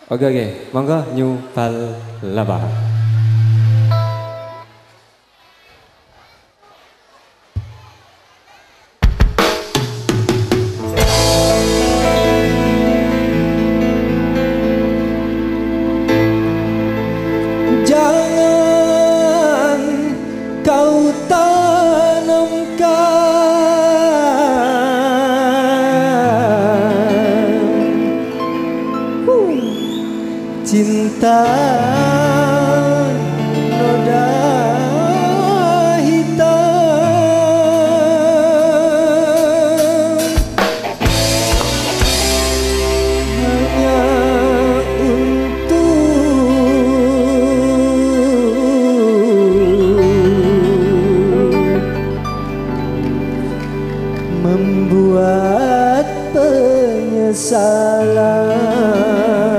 Oke oke, monggo New Balaba. Jangan kau cinta noda hitam hanya untuk membuat penyesalan.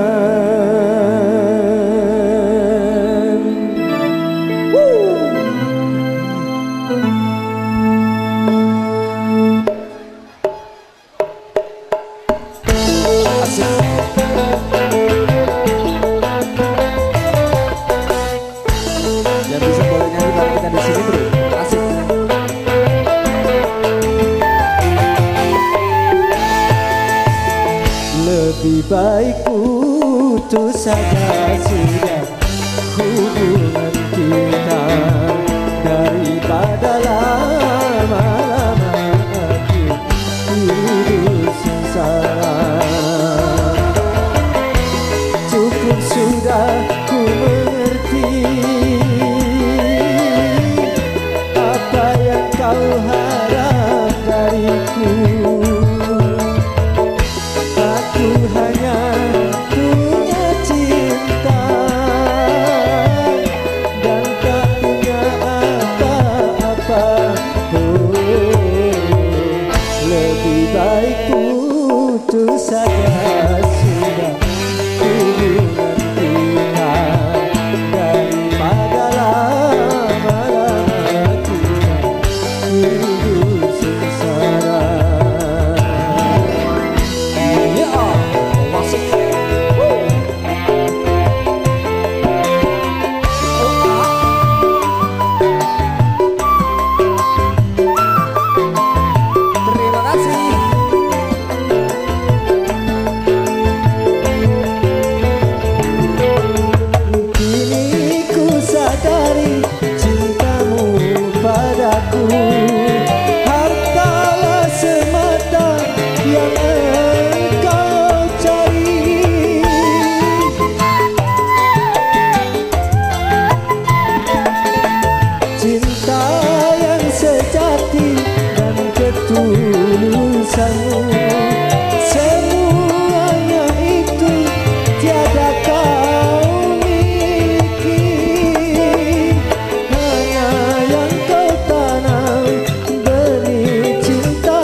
Yang bisa boleh nyanyi bareng kita di sini bro, asik. Lebih baik putus saja sudah hubungan kita daripada lama-lama aku hidup sengsara. Cukup sudah ku mengerti apa yang kau harap dariku. Aku hanya punya cinta dan tak punya apa-apa. Lebih baik putus saja sudah hubungan kita daripada lama-lama kita hidup sengsara. Hartalah semata yang engkau cari. Cinta yang sejati dan ketulusanmu, semuanya itu tiada kau miliki. Hanya yang kau tanam benih cinta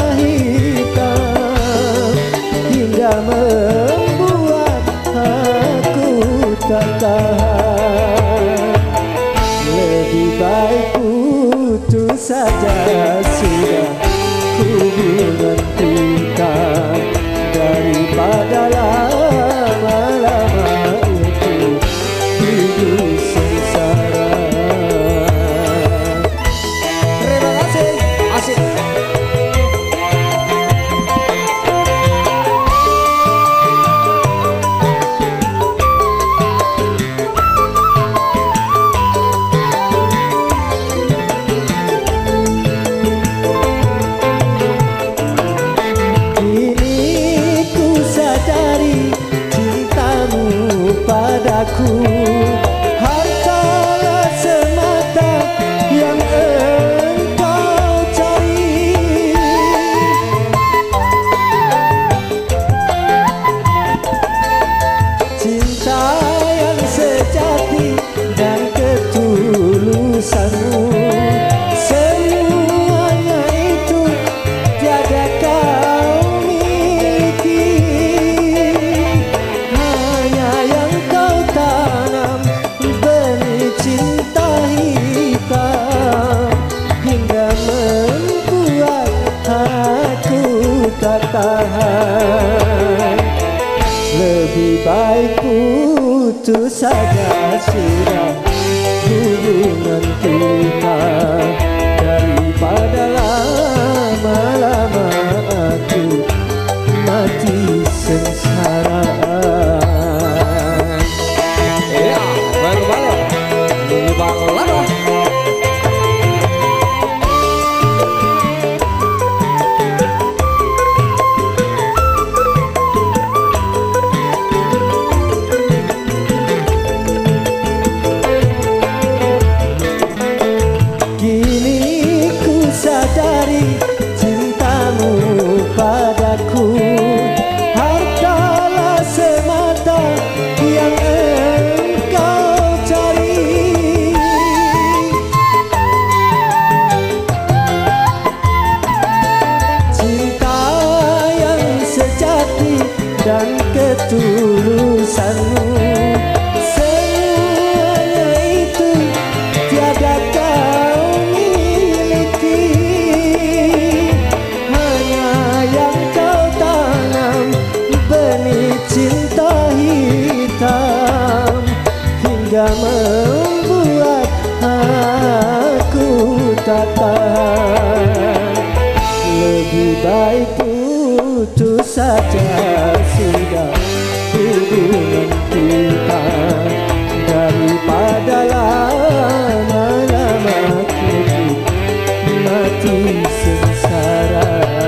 hitam hingga membuat aku tak tahan. Lebih baik putus saja sudah hubungan kita daripada lama-lama itu hidup sengsara. Terima kasih, asik. Padaku hartalah semata yang engkau cari. Cinta yang sejati dan ketulusanmu, semuanya itu tiada kau miliki. Hanya yang kau tanam benih cinta hitam hingga membuat aku tak tahan. Lebih baik putus saja sudah hubungan kita, daripada lama-lama aku mati sengsara. Iya, balik di Bang Laba. Kini ku sadari cintamu padaku hartalah semata yang engkau cari. Cinta yang sejati dan ketulusanmu, semuanya itu tiada kau miliki. Hanya yang kau tanam benih cinta hitam, hingga membuat aku tak tahan. Lebih baik putus saja sudah hubungan kita, daripada lama-lama aku mati sengsara.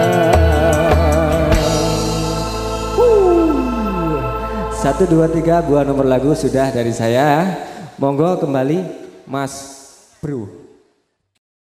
1, 2, 3 buah nomor lagu sudah dari saya. Monggo kembali Mas Bro.